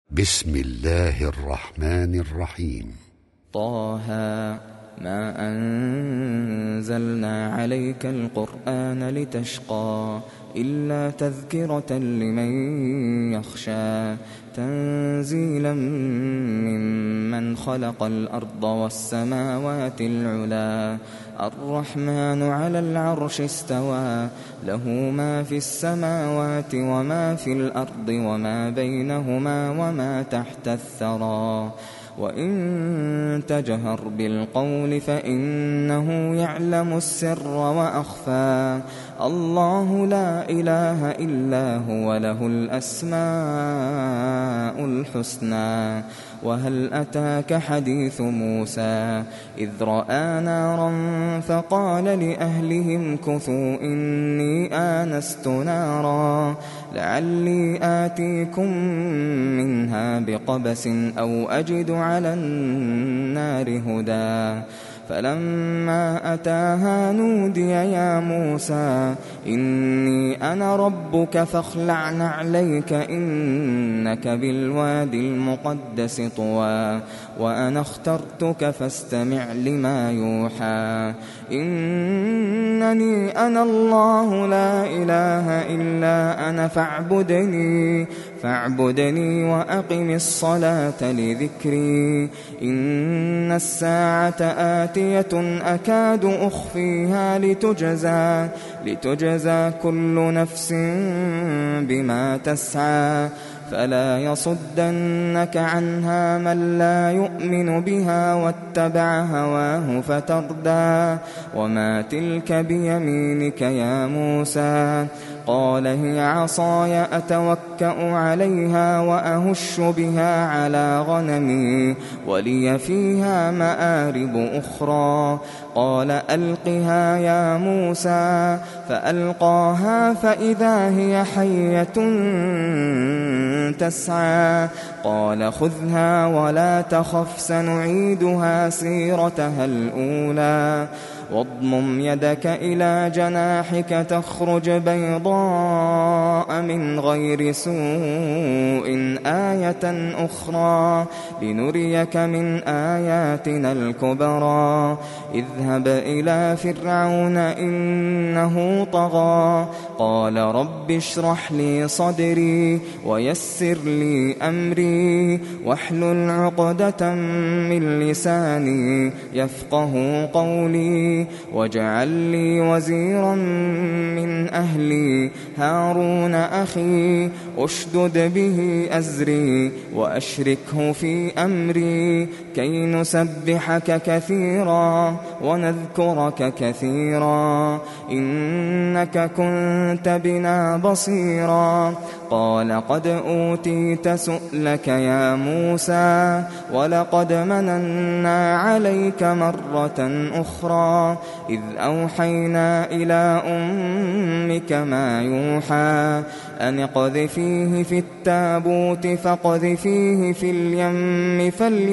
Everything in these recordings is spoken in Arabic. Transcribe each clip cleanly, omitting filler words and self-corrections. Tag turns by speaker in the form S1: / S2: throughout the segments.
S1: بسم الله الرحمن الرحيم.
S2: طه ما أنزلنا عليك القرآن لتشقى إلا تذكرة لمن يخشى تنزيلا ممن خلق الأرض والسماوات العلا الرحمن على العرش استوى له ما في السماوات وما في الأرض وما بينهما وما تحت الثرى وإن تجهر بالقول فإنه يعلم السر وأخفى الله لا إله إلا هو له الأسماء الحسنى وهل أتاك حديث موسى إذ رأى نارا فقال لأهلهم كثوا إني آنست نارا لعلي آتيكم منها بقبس أو أجد على النار هدى فلما أتاها نودي يا موسى إني أنا ربك فاخلع نعليك إنك بالوادي المقدس طوى وأنا اخترتك فاستمع لما يوحى إنني أنا الله لا إله إلا أنا فاعبدني وأقم الصلاة لذكري إن الساعة آتية أكاد أخفيها لتجزى كل نفس بما تسعى فلا يصدنك عنها من لا يؤمن بها واتبع هواه فتردى وما تلك بيمينك يا موسى قال هي عصاي أتوكأ عليها وأهش بها على غنمي ولي فيها مآرب أخرى قال ألقها يا موسى فألقاها فإذا هي حية تسعى قال خذها ولا تخف سنعيدها سيرتها الأولى واضمم يدك إلى جناحك تخرج بيضاء من غير سوء آية أخرى لنريك من آياتنا الكبرى اذهب إلى فرعون إنه طغى قال رب اشرح لي صدري ويسر لي أمري واحلل عقدة من لساني يفقه قولي واجعل لي وزيرا من أهلي هارون أخي أشدد به أزري وأشركه في أمري كي نسبحك كثيرا ونذكرك كثيرا إنك كنت بنا بصيرا قال قد أوتيت سؤلك يا موسى ولقد مننا عليك مرة أخرى إذ أوحينا إلى أمك ما يوحى أن اقذفيه في التابوت فاقذفيه في اليم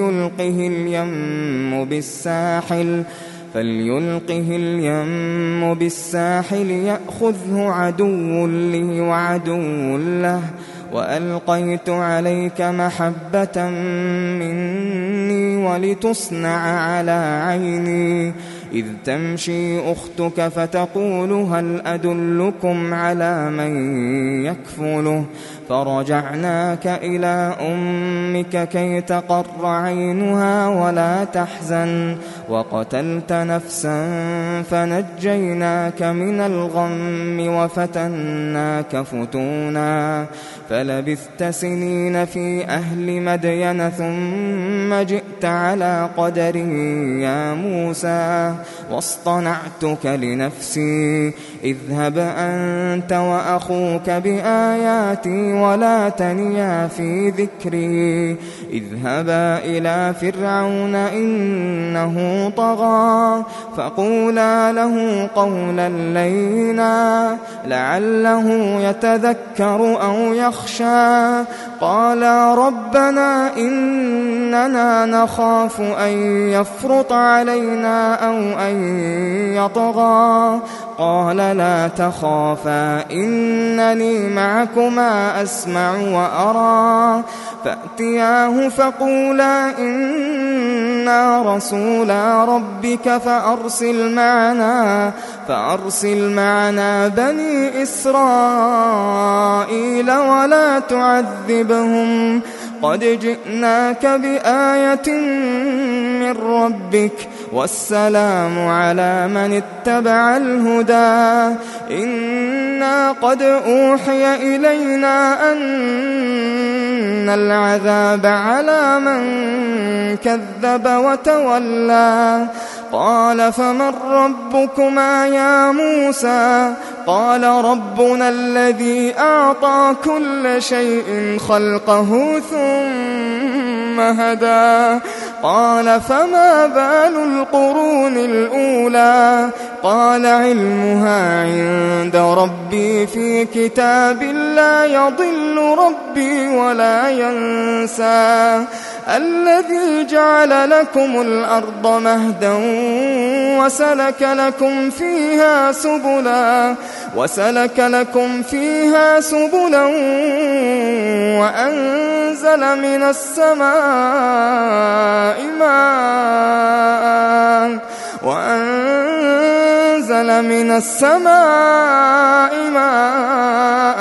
S2: فليلقه اليم بالساحل يأخذه عدو لي وعدو له وألقيت عليك محبة مني ولتصنع على عيني إذ تمشي أختك فتقول هل أدلكم على من يكفله فرجعناك إلى أمك كي تقر عينها ولا تحزن وقتلت نفسا فنجيناك من الغم وفتناك فتونا فلبثت سنين في أهل مدين ثم جئت على قدري يا موسى واصطنعتك لنفسي اذهب أنت وأخوك بآياتي ولا تنيا في ذكري اذهبا إلى فرعون إنه طغى فقولا له قولا لينا لعله يتذكر أو يخشى قالا ربنا إننا نخاف أن يفرط علينا أو أن يطغى قال لا تخافا إنني معكما أسمع وأرى فأتياه فقولا إنا رسولا ربك فأرسل معنا بني إسرائيل ولا تعذبهم قد جئناك بآية من ربك والسلام على من اتبع الهدى إنا قد أوحي إلينا أن العذاب على من كذب وتولى قال فمن ربكما يا موسى قال ربنا الذي أعطى كل شيء خلقه ثم هدى قال فما بال القرون الأولى قال علمها عند ربي في كتاب لا يضل ربي ولا ينسى الذي جعل لكم الأرض مهدا وسلك لكم فيها سبلا وأنزل من السماء ماء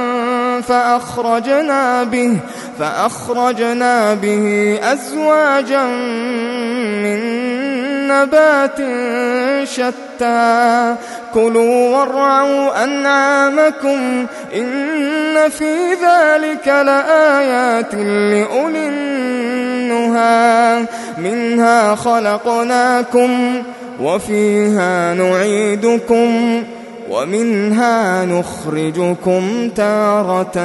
S2: فأخرجنا به أزواجا من نبات شتى كلوا وارعوا أنعامكم إن في ذلك لآيات لأولي النهى منها خلقناكم وفيها نعيدكم ومنها نخرجكم تارة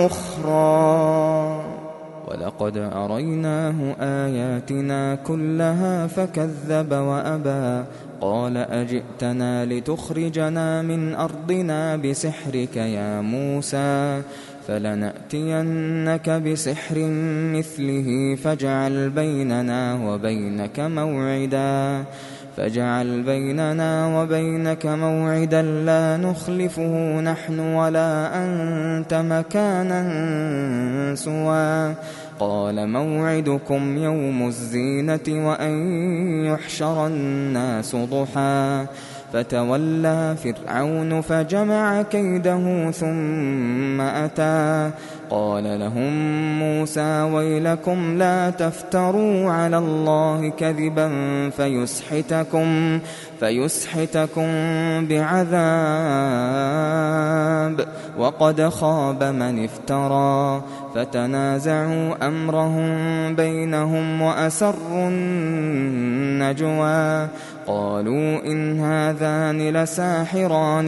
S2: أخرى ولقد أريناه آياتنا كلها فكذب وأبى قال أجئتنا لتخرجنا من أرضنا بسحرك يا موسى فلنأتينك بسحر مثله فاجعل بيننا وبينك موعدا لا نخلفه نحن ولا أنت مكانا سوى قال موعدكم يوم الزينة وأن يحشر الناس ضحى فتولى فرعون فجمع كيده ثم أتى قال لهم موسى ويلكم لا تفتروا على الله كذبا فيسحتكم بعذاب وقد خاب من افترى فتنازعوا أمرهم بينهم وأسروا النجوى قالوا إن هذان لساحران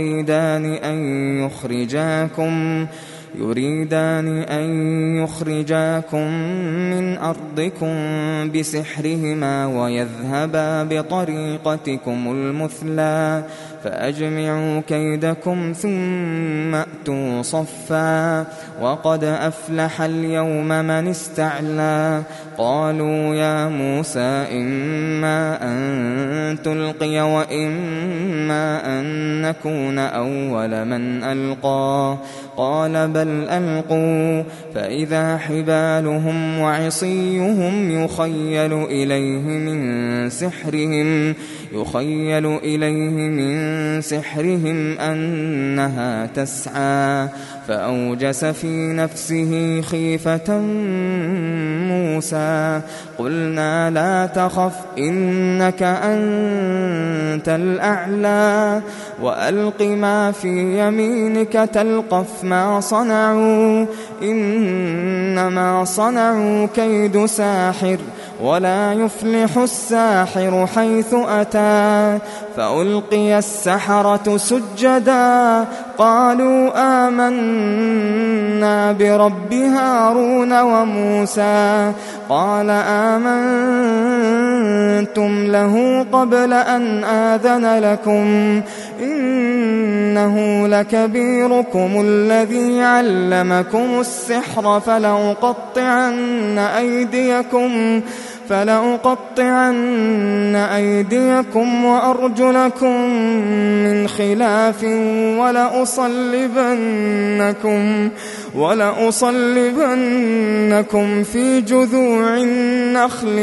S2: يريدان أن يخرجاكم من أرضكم بسحرهما ويذهبا بطريقتكم المثلى فأجمعوا كيدكم ثم أتوا صفا وقد أفلح اليوم من استعلى قالوا يا موسى إما أن تلقي وإما أن نكون أول من ألقى قال بل ألقوا فإذا حبالهم وعصيهم يخيل إليه من سحرهم أنها تسعى فأوجس في نفسه خيفة موسى قلنا لا تخف إنك أنت الأعلى وألق ما في يمينك تلقف ما صنعوا إنما صنعوا كيد ساحر ولا يفلح الساحر حيث أتى فألقي السحرة سجدا قالوا آمنا برب هارون وموسى قال آمنتم له قبل أن آذن لكم إنه لكبيركم الذي علمكم السحر فلأقطعن فلأقطعن أيديكم وأرجلكم من خلاف ولأصلبنكم في جذوع النخل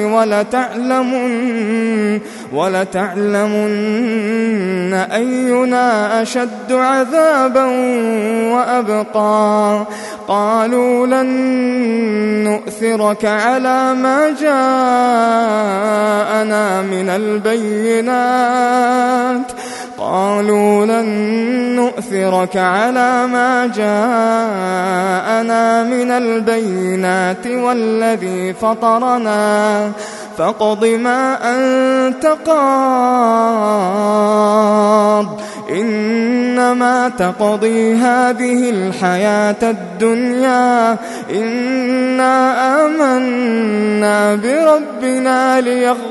S2: ولتعلمن أينا أشد عذابا وأبقى. قالوا لن نؤثرك على ما جاءنا من البينات والذي فطرنا فاقض ما أنت قاض إنما تقضي هذه الحياة الدنيا إنا آمنا بربنا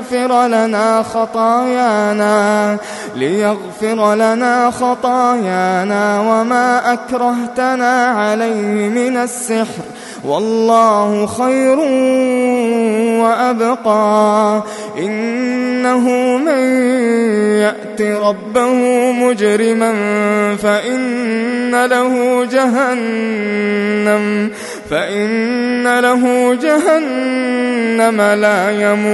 S2: ليغفر لنا خطايانا وما أكرهتنا عليه من السحر والله خير وأبقى. إنه من يأت ربه مجرما فإن له جهنم لا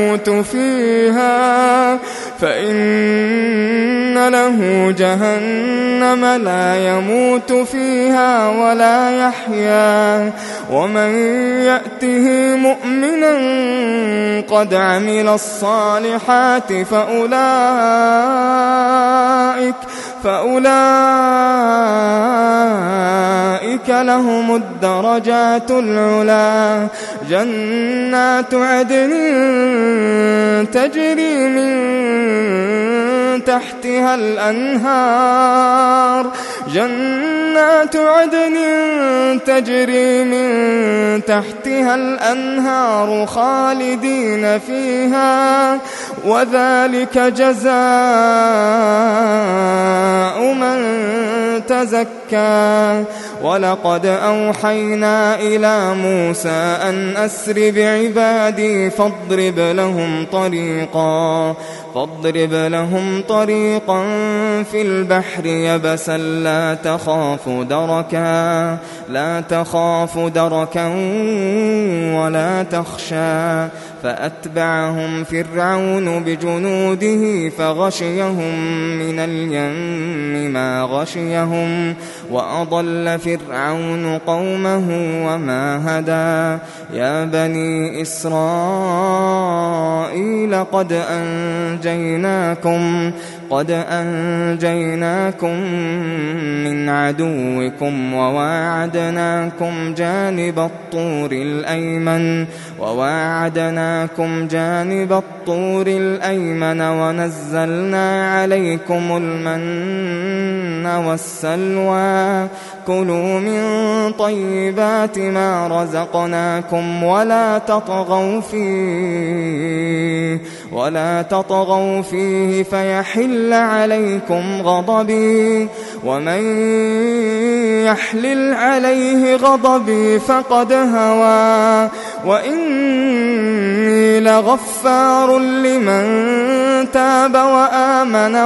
S2: يموت فيها ولا يحيا. ومن يأته مؤمنا قد عمل الصالحات فأولئك لهم الدرجات العلى جنات عدن تجري من تحتها الأنهار خالدين فيها وذلك جزاء من تزكى. ولقد أوحينا إلى موسى أن أسر بعبادي فاضرب لهم طريقا في البحر يبسا لا تخاف دركا ولا تخشى. فأتبعهم فرعون بجنوده فغشيهم من اليم ما غشيهم وأضل فرعون قومه وما هدى. يا بني إسرائيل قد أنجيناكم من عدوكم وواعدناكم جانب الطور الأيمن ونزلنا عليكم المن والسلوى. كلوا من طيبات ما رزقناكم ولا تطغوا فيه فيحل عليكم غضبي ومن يحلل عليه غضبي فقد هوى. وإني لغفار لمن تاب وآمن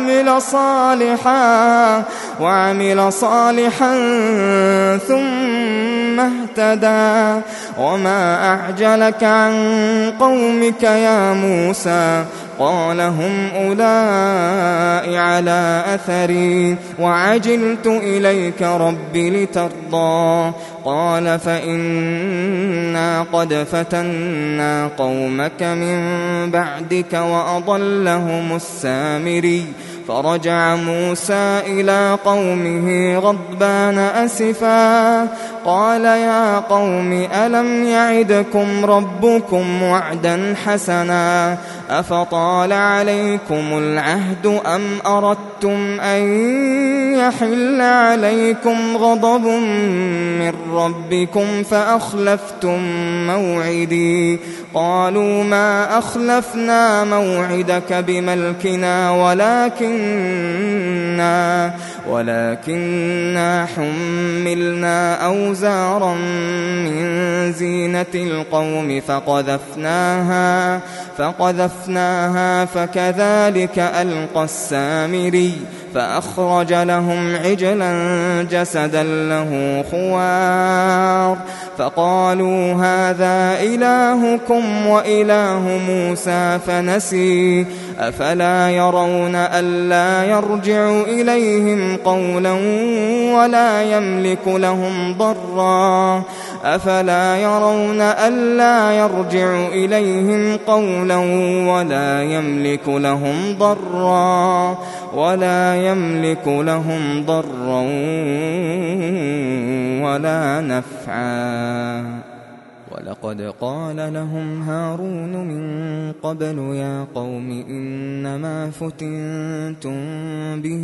S2: وعمل صالحا ثم اهتدى. وما أعجلك عن قومك يا موسى؟ قال هم أولئك على أثري وعجلت إليك رب لترضى. قال فإنا قد فتنا قومك من بعدك وأضلهم السامري. فرجع موسى إلى قومه غضبان أسفا قال يا قوم ألم يعدكم ربكم وعدا حسنا أفطال عليكم العهد أم أردتم أن يحل عليكم غضب من ربكم فأخلفتم موعدي. قالوا ما أخلفنا موعدك بملكنا ولكننا ولكننا حملنا أوزارا من زينة القوم فقذفناها فكذلك ألقى السامري فأخرج لهم عجلا جسدا له خوار فقالوا هذا إلهكم وإله موسى فنسي أفلا يرون ألا يرجع إليهم قولا ولا يملك لهم ضرا ولا نفعا ولقد قال لهم هارون من قبل يا قوم إنما فتنتم به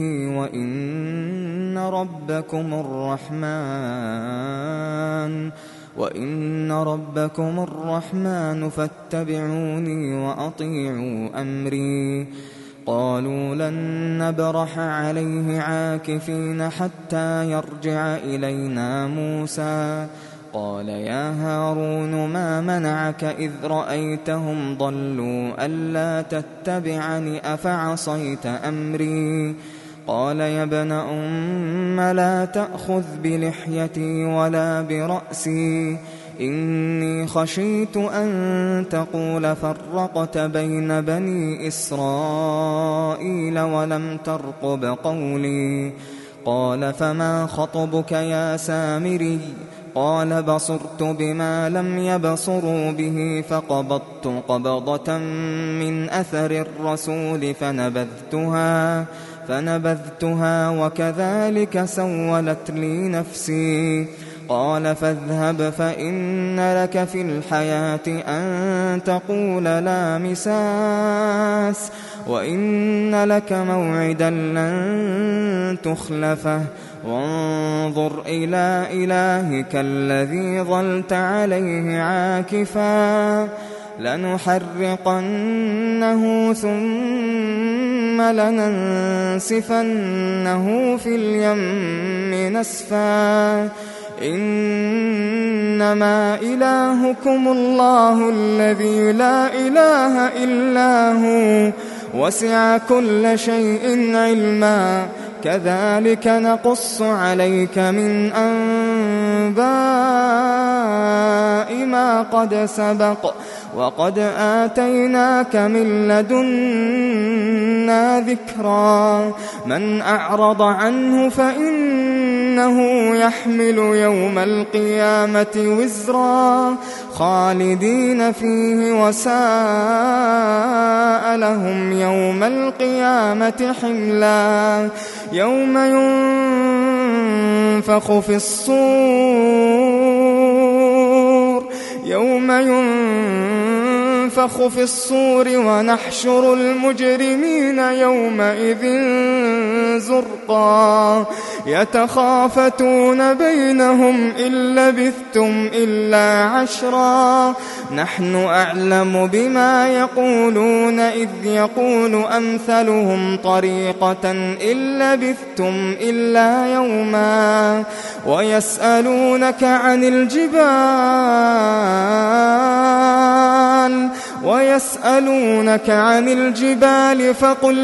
S2: وإن ربكم الرحمن فاتبعوني وأطيعوا أمري قالوا لن نبرح عليه عاكفين حتى يرجع إلينا موسى قال يا هارون ما منعك إذ رأيتهم ضلوا ألا تتبعني أفعصيت أمري قال يا ابن أم لا تأخذ بلحيتي ولا برأسي إني خشيت أن تقول فرقت بين بني إسرائيل ولم ترقب قولي قال فما خطبك يا سامري قال بصرت بما لم يبصروا به فقبضت قبضة من أثر الرسول فنبذتها وكذلك سولت لي نفسي قال فاذهب فإن لك في الحياة أن تقول لا مساس وإن لك موعدا لن تخلفه وانظر إلى إلهك الذي ظلت عليه عاكفا لنحرقنه ثم لننسفنه في اليم نسفا إنما إلهكم الله الذي لا إله إلا هو وسع كل شيء علما كذلك نقص عليك من أنباء ما قد سبق وقد آتيناك من لدنا ذكرا من أعرض عنه فإنه يحمل يوم القيامة وزرا خالدين فيه وساء لهم يوم القيامة حملا يوم ينفخ في الصور ونحشر المجرمين يومئذ زرقا يتخافتون بينهم إن لبثتم إلا عشرا نحن أعلم بما يقولون إذ يقول أمثلهم طريقة إن لبثتم إلا يوما ويسألونك عن الجبال فقل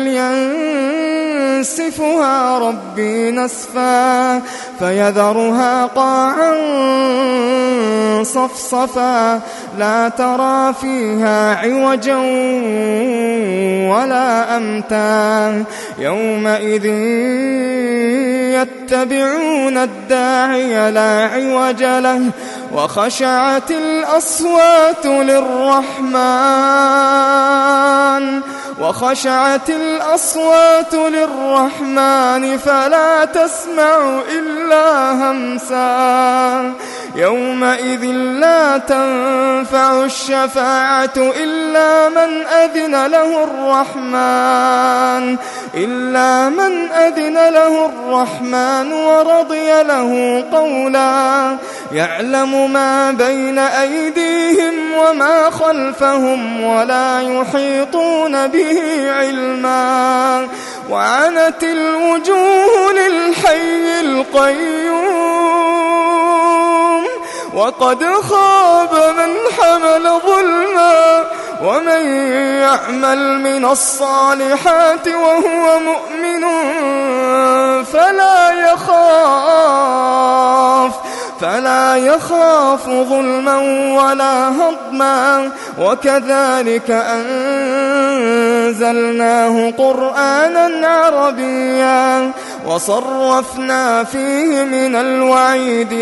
S2: ينسفها ربي نسفا فيذرها قاعا صفصفا لا ترى فيها عوجا ولا أمتا يومئذ يتبعون الداعي لا عوج له وخشعت الأصوات للرحمن فلا تسمع إلا همسا يومئذ لا تنفع الشفاعة إلا من أذن له الرحمن ورضي له قولا يعلم ما بين أيديهم وما خلفهم ولا يحيطون به علما وعنت الوجوه للحي القيوم وقد خاب من حمل ظلما ومن يعمل من الصالحات وهو مؤمن فلا يخاف ظلما ولا هضما وكذلك أنزلناه قرآنا عربيا وصرفنا فيه من الوعيد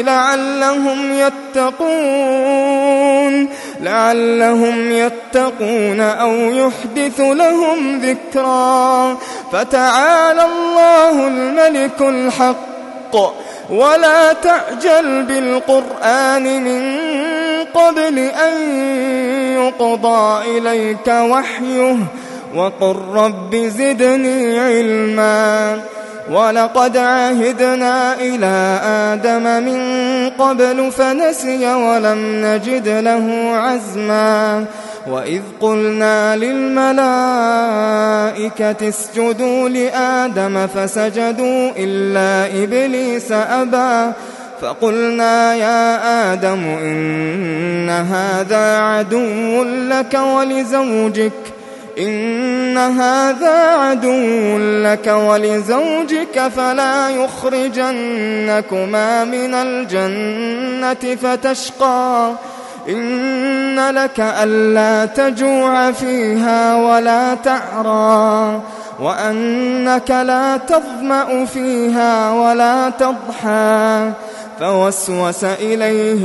S2: لعلهم يتقون أو يحدث لهم ذكرا فتعالى الله الملك الحق ولا تعجل بالقرآن من قبل أن يقضى إليك وحيه وقل رب زدني علما ولقد عهدنا إلى آدم من قبل فنسي ولم نجد له عزما وإذ قلنا للملائكة اسجدوا لآدم فسجدوا إلا إبليس أبى فقلنا يا آدم إن هذا عدو لك ولزوجك فلا يخرجنكما من الجنة فتشقى إن لك ألا تجوع فيها ولا تعرى وأنك لا تظمأ فيها ولا تضحى فوسوس إليه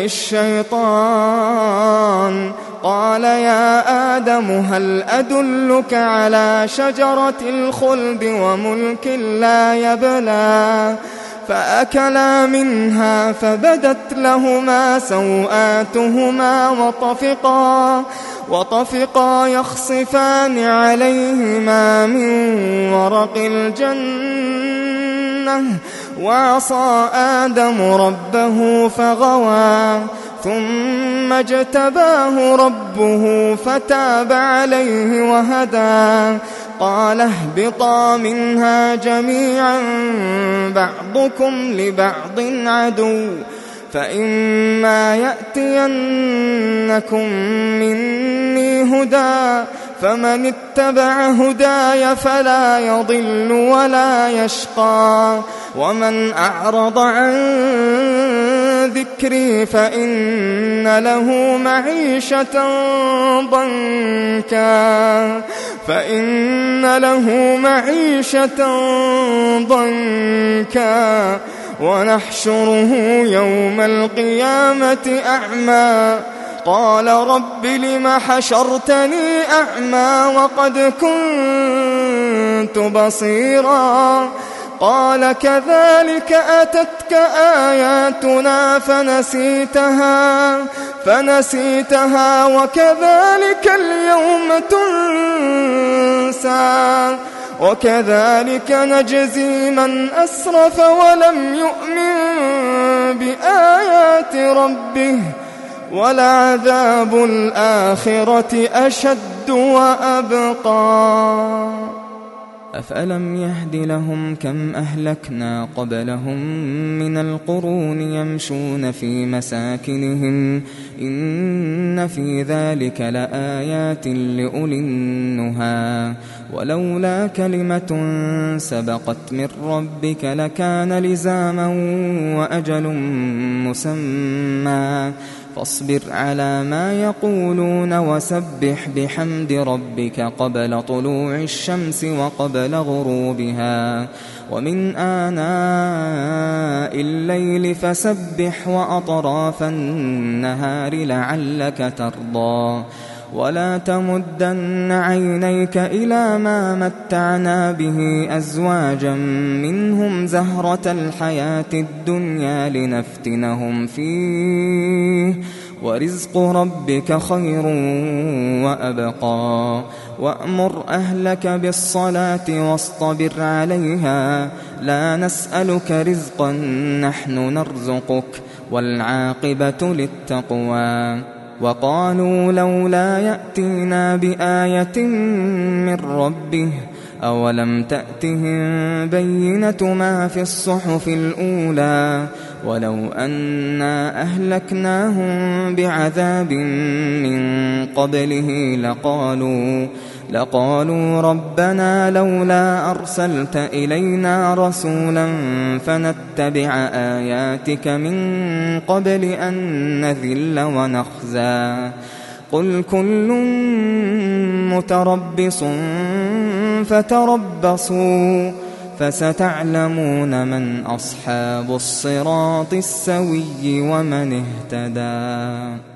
S2: الشيطان قال يا آدم هل أدلك على شجرة الخلد وملك لا يبلى فأكلا منها فبدت لهما سوآتهما وطفقا يخصفان عليهما من ورق الجنة وعصى آدم ربه فغوى ثم اجتباه ربه فتاب عليه وهدى قال اهبطا منها جميعا بعضكم لبعض عدو فإما يأتينكم مني هدى فمن اتبع هداي فلا يضل ولا يشقى ومن أعرض عن ذكري فإن له معيشة ضنكا ونحشره يوم القيامة أعمى قال رب لم حشرتني أعمى وقد كنت بصيرا قال كذلك أتتك آياتنا فنسيتها وكذلك اليوم تنسى وكذلك نجزي من أسرف ولم يؤمن بآيات ربه ولعذاب الآخرة أشد وأبقى أفألم يهد لهم كم أهلكنا قبلهم من القرون يمشون في مساكنهم إن في ذلك لآيات لأولي النهى ولولا كلمة سبقت من ربك لكان لزاما وأجل مسمى فاصبر على ما يقولون وسبح بحمد ربك قبل طلوع الشمس وقبل غروبها ومن آناء الليل فسبح وأطراف النهار لعلك ترضى ولا تمدن عينيك إلى ما متعنا به أزواجا منهم زهرة الحياة الدنيا لنفتنهم فيه ورزق ربك خير وأبقى وأمر أهلك بالصلاة واصطبر عليها لا نسألك رزقا نحن نرزقك والعاقبة للتقوى وقالوا لولا يأتينا بآية من ربه أولم تأتهم بينة ما في الصحف الأولى ولو أنا أهلكناهم بعذاب من قبله لقالوا ربنا لولا أرسلت إلينا رسولا فنتبع آياتك من قبل أن نذل ونخزى قل كل متربص فتربصوا فستعلمون من أصحاب الصراط السوي ومن اهتدى.